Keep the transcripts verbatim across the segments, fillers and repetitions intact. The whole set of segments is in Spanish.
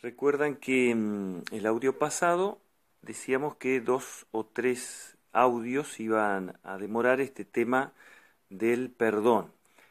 Recuerdan que en el audio pasado decíamos que dos o tres audios iban a demorar este tema del perdón.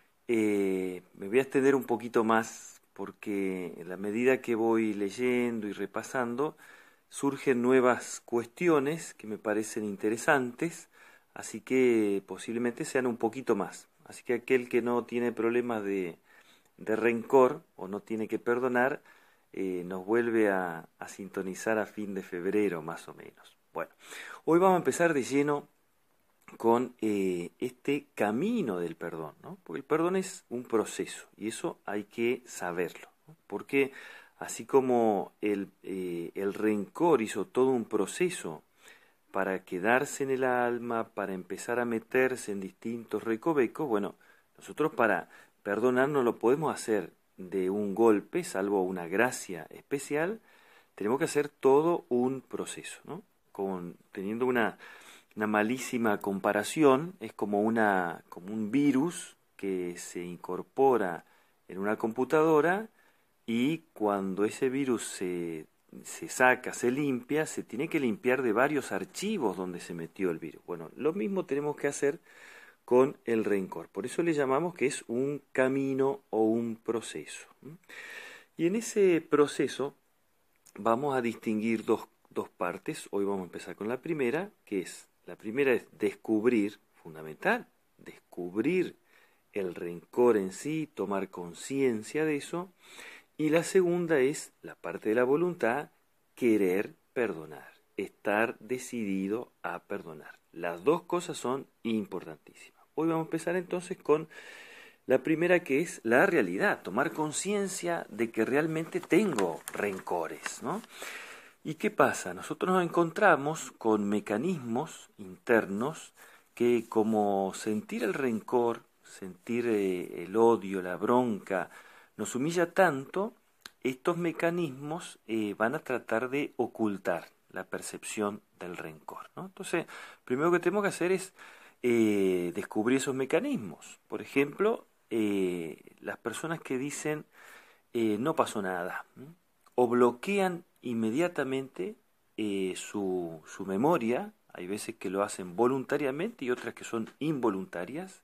Eh, me voy a extender un poquito más porque en la medida que voy leyendo y repasando surgen nuevas cuestiones que me parecen interesantes, así que posiblemente sean un poquito más. Así que aquel que no tiene problemas de, de rencor o no tiene que perdonar, eh, nos vuelve a, a sintonizar a fin de febrero más o menos. Bueno, hoy vamos a empezar de lleno con eh, este camino del perdón, ¿no? Porque el perdón es un proceso y eso hay que saberlo, ¿no? Porque así como el, eh, el rencor hizo todo un proceso para quedarse en el alma, para empezar a meterse en distintos recovecos, bueno, nosotros para perdonar no lo podemos hacer de un golpe, salvo una gracia especial, tenemos que hacer todo un proceso, ¿no? Con, teniendo una una malísima comparación, es como, una, como un virus que se incorpora en una computadora y cuando ese virus se, se saca, se limpia, se tiene que limpiar de varios archivos donde se metió el virus. Bueno, lo mismo tenemos que hacer con el rencor. Por eso le llamamos que es un camino o un proceso. Y en ese proceso vamos a distinguir dos, dos partes. Hoy vamos a empezar con la primera, que es La primera es descubrir, fundamental, descubrir el rencor en sí, tomar conciencia de eso. Y la segunda es la parte de la voluntad, querer perdonar, estar decidido a perdonar. Las dos cosas son importantísimas. Hoy vamos a empezar entonces con la primera, que es la realidad, tomar conciencia de que realmente tengo rencores, ¿no? ¿Y qué pasa? Nosotros nos encontramos con mecanismos internos que, como sentir el rencor, sentir eh, el odio, la bronca, nos humilla tanto, estos mecanismos eh, van a tratar de ocultar la percepción del rencor, ¿no? Entonces, primero que tenemos que hacer es eh, descubrir esos mecanismos. Por ejemplo, eh, las personas que dicen eh, no pasó nada, ¿m? O bloquean inmediatamente eh, su, su memoria. Hay veces que lo hacen voluntariamente y otras que son involuntarias,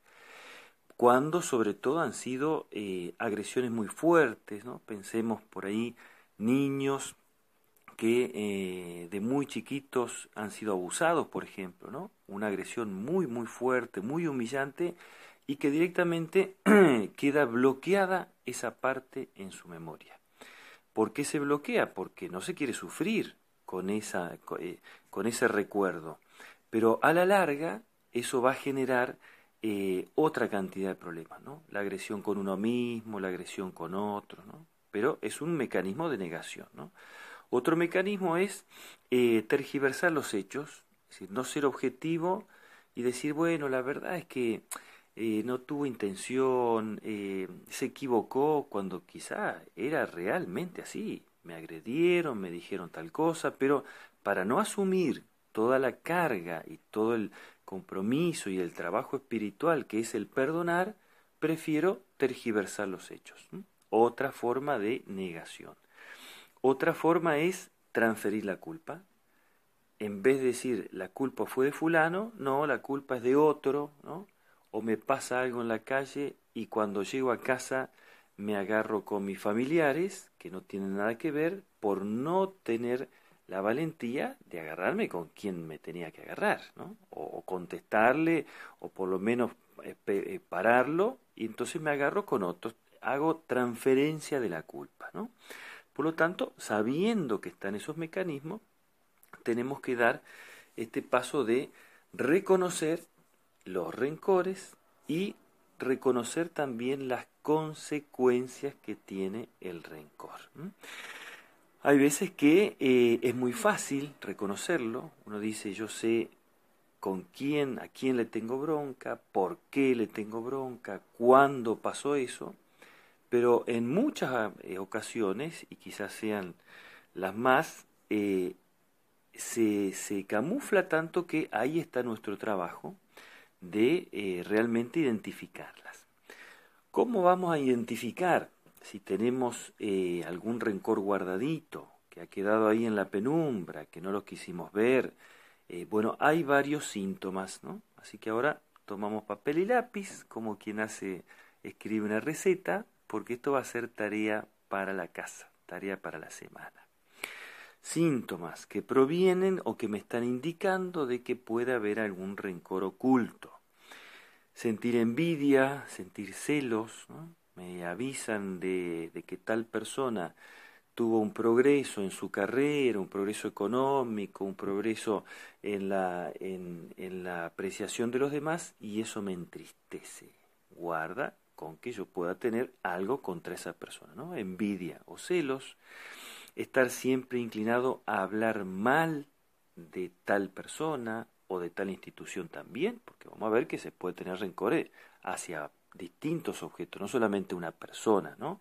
cuando sobre todo han sido eh, agresiones muy fuertes, ¿no? Pensemos por ahí niños que eh, de muy chiquitos han sido abusados, por ejemplo, ¿no? Una agresión muy muy fuerte, muy humillante, y que directamente queda bloqueada esa parte en su memoria. ¿Por qué se bloquea? Porque no se quiere sufrir con, esa, con ese recuerdo. Pero a la larga eso va a generar eh, otra cantidad de problemas, ¿no? La agresión con uno mismo, la agresión con otro, ¿no? Pero es un mecanismo de negación, ¿no? Otro mecanismo es eh, tergiversar los hechos, es decir, no ser objetivo y decir, bueno, la verdad es que eh, no tuvo intención, eh, se equivocó cuando quizá era realmente así. Me agredieron, me dijeron tal cosa, pero para no asumir toda la carga y todo el compromiso y el trabajo espiritual que es el perdonar, prefiero tergiversar los hechos. ¿Mm? Otra forma de negación. Otra forma es transferir la culpa. En vez de decir la culpa fue de fulano, no, la culpa es de otro, ¿no? O me pasa algo en la calle y cuando llego a casa me agarro con mis familiares, que no tienen nada que ver, por no tener la valentía de agarrarme con quien me tenía que agarrar, ¿no? O, o contestarle, o por lo menos eh, eh, pararlo, y entonces me agarro con otros. Hago transferencia de la culpa, ¿no? Por lo tanto, sabiendo que están esos mecanismos, tenemos que dar este paso de reconocer los rencores y reconocer también las consecuencias que tiene el rencor. ¿Mm? Hay veces que eh, es muy fácil reconocerlo. Uno dice, yo sé con quién, a quién le tengo bronca, por qué le tengo bronca, cuándo pasó eso, pero en muchas eh, ocasiones, y quizás sean las más, eh, se, se camufla tanto que ahí está nuestro trabajo de eh, realmente identificarlas. ¿Cómo vamos a identificar si tenemos eh, algún rencor guardadito, que ha quedado ahí en la penumbra, que no lo quisimos ver, eh, bueno, hay varios síntomas, ¿no? Así que ahora tomamos papel y lápiz, como quien hace, escribe una receta, porque esto va a ser tarea para la casa, tarea para la semana. Síntomas que provienen o que me están indicando de que puede haber algún rencor oculto. Sentir envidia, sentir celos, ¿no? Me avisan de, de que tal persona tuvo un progreso en su carrera, un progreso económico, un progreso en la, en, en la apreciación de los demás, y eso me entristece. Guarda con que yo pueda tener algo contra esa persona, ¿no? Envidia o celos. Estar siempre inclinado a hablar mal de tal persona o de tal institución también, porque vamos a ver que se puede tener rencor hacia distintos objetos, no solamente una persona, ¿no?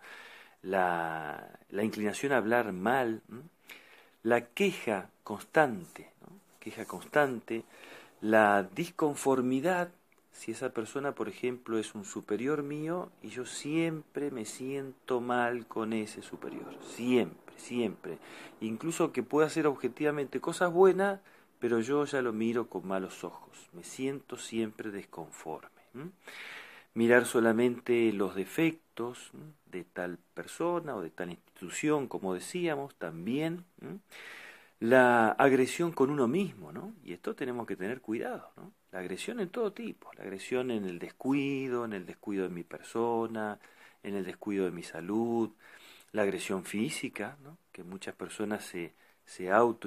La, la inclinación a hablar mal, ¿no? La queja constante, ¿no? Queja constante, la disconformidad, si esa persona, por ejemplo, es un superior mío y yo siempre me siento mal con ese superior, siempre, siempre, incluso que pueda hacer objetivamente cosas buenas, pero yo ya lo miro con malos ojos, me siento siempre desconforme. ¿m? Mirar solamente los defectos ¿m? de tal persona o de tal institución, como decíamos, también. ¿m? La agresión con uno mismo, ¿no? Y esto tenemos que tener cuidado, ¿no? La agresión en todo tipo, la agresión en el descuido, en el descuido de mi persona, en el descuido de mi salud, la agresión física, ¿no? Que muchas personas se, se, auto,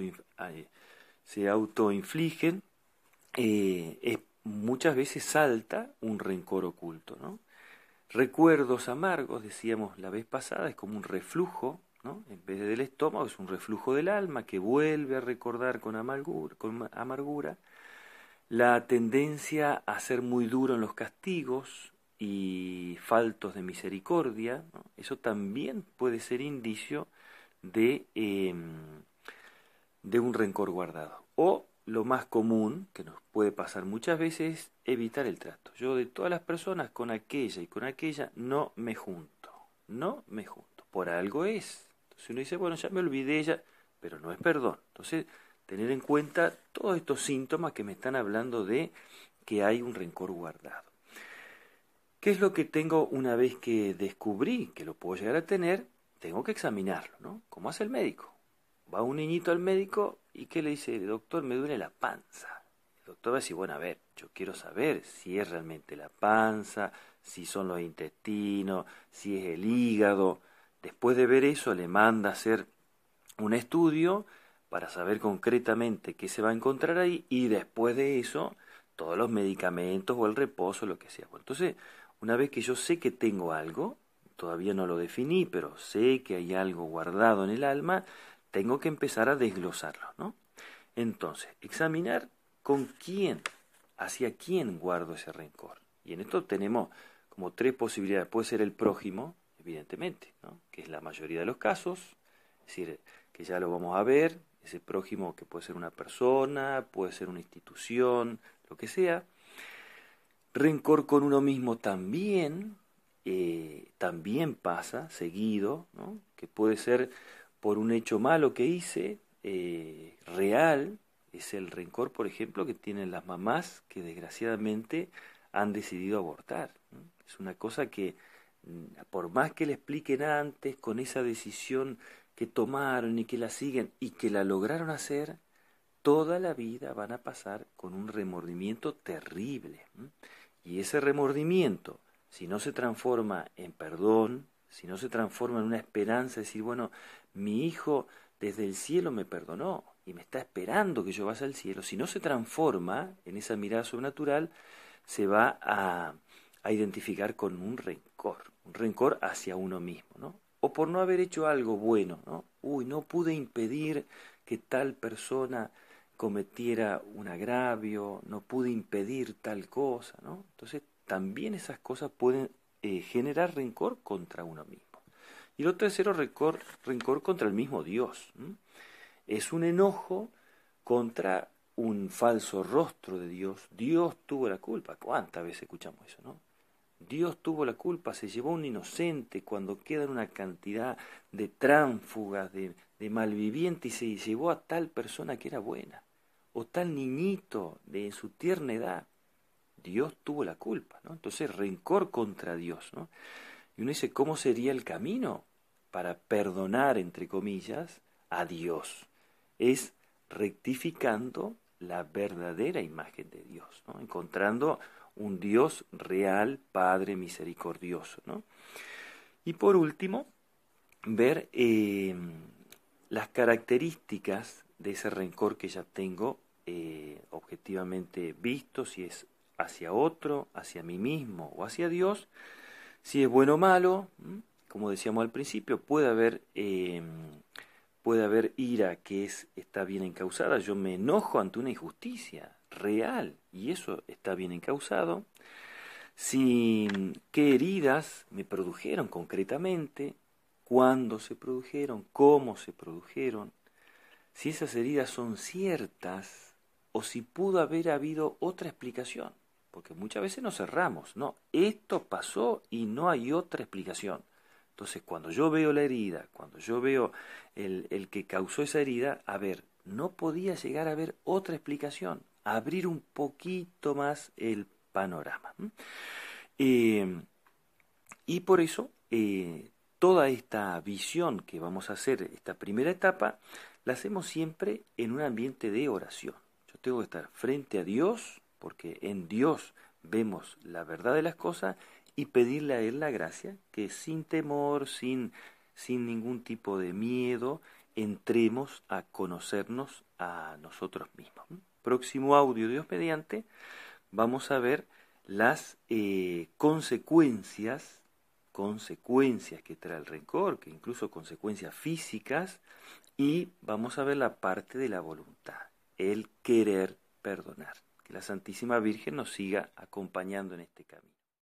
se autoinfligen, eh, es, muchas veces salta un rencor oculto, ¿no? Recuerdos amargos, decíamos la vez pasada, es como un reflujo, ¿no? En vez del estómago es un reflujo del alma que vuelve a recordar con amargura, con amargura. La tendencia a ser muy duro en los castigos y faltos de misericordia, ¿no? Eso también puede ser indicio de, eh, de un rencor guardado. O lo más común, que nos puede pasar muchas veces, es evitar el trato. Yo de todas las personas, con aquella y con aquella, no me junto. No me junto. Por algo es. Entonces uno dice, bueno, ya me olvidé de ella, pero no es perdón. Entonces, tener en cuenta todos estos síntomas que me están hablando de que hay un rencor guardado. ¿Qué es lo que tengo una vez que descubrí que lo puedo llegar a tener? Tengo que examinarlo, ¿no? Como hace el médico. Va un niñito al médico y ¿qué le dice? Doctor, me duele la panza. El doctor va a decir, bueno, a ver, yo quiero saber si es realmente la panza, si son los intestinos, si es el hígado. Después de ver eso, le manda a hacer un estudio para saber concretamente qué se va a encontrar ahí, y después de eso, todos los medicamentos o el reposo, lo que sea. Bueno, entonces, una vez que yo sé que tengo algo, todavía no lo definí, pero sé que hay algo guardado en el alma, tengo que empezar a desglosarlo, ¿no? Entonces, examinar con quién, hacia quién guardo ese rencor. Y en esto tenemos como tres posibilidades. Puede ser el prójimo, evidentemente, ¿no? Que es la mayoría de los casos, es decir, que ya lo vamos a ver, ese prójimo que puede ser una persona, puede ser una institución, lo que sea. Rencor con uno mismo también, eh, también pasa seguido, ¿no? Que puede ser por un hecho malo que hice, eh, real, es el rencor, por ejemplo, que tienen las mamás que desgraciadamente han decidido abortar, ¿no? Es una cosa que, por más que le expliquen antes, con esa decisión que tomaron y que la siguen y que la lograron hacer, toda la vida van a pasar con un remordimiento terrible. ¿m? Y ese remordimiento, si no se transforma en perdón, si no se transforma en una esperanza, decir, bueno, mi hijo desde el cielo me perdonó y me está esperando que yo vaya al cielo, si no se transforma en esa mirada sobrenatural, se va a, a identificar con un rencor, un rencor hacia uno mismo, ¿no? O por no haber hecho algo bueno, ¿no? Uy, no pude impedir que tal persona cometiera un agravio, no pude impedir tal cosa, ¿no? Entonces también esas cosas pueden eh, generar rencor contra uno mismo. Y lo tercero, rencor, rencor contra el mismo Dios. ¿m? Es un enojo contra un falso rostro de Dios. Dios tuvo la culpa. ¿Cuántas veces escuchamos eso, no? Dios tuvo la culpa, se llevó a un inocente cuando quedan una cantidad de tránsfugas, de, de malvivientes, y se llevó a tal persona que era buena, o tal niñito de su tierna edad. Dios tuvo la culpa, ¿no? Entonces, rencor contra Dios, ¿no? Y uno dice, ¿cómo sería el camino para perdonar, entre comillas, a Dios? Es rectificando la verdadera imagen de Dios, ¿no? Encontrando un Dios real, Padre misericordioso, ¿no? Y por último, ver eh, las características de ese rencor que ya tengo eh, objetivamente visto, si es hacia otro, hacia mí mismo o hacia Dios, si es bueno o malo. Como decíamos al principio, puede haber, eh, puede haber ira que es, está bien encausada. Yo me enojo ante una injusticia real y eso está bien encausado. Si, qué heridas me produjeron concretamente, cuándo se produjeron, cómo se produjeron, si esas heridas son ciertas o si pudo haber habido otra explicación. Porque muchas veces nos cerramos, no, esto pasó y no hay otra explicación. Entonces, cuando yo veo la herida, cuando yo veo el, el que causó esa herida, a ver, no podía llegar a haber otra explicación, abrir un poquito más el panorama. Eh, y por eso, eh, toda esta visión que vamos a hacer, esta primera etapa, la hacemos siempre en un ambiente de oración. Yo tengo que estar frente a Dios, porque en Dios vemos la verdad de las cosas, y pedirle a Él la gracia, que sin temor, sin, sin ningún tipo de miedo, entremos a conocernos a nosotros mismos. Próximo audio, Dios mediante, vamos a ver las eh, consecuencias, consecuencias que trae el rencor, que incluso consecuencias físicas, y vamos a ver la parte de la voluntad, el querer perdonar. Que la Santísima Virgen nos siga acompañando en este camino.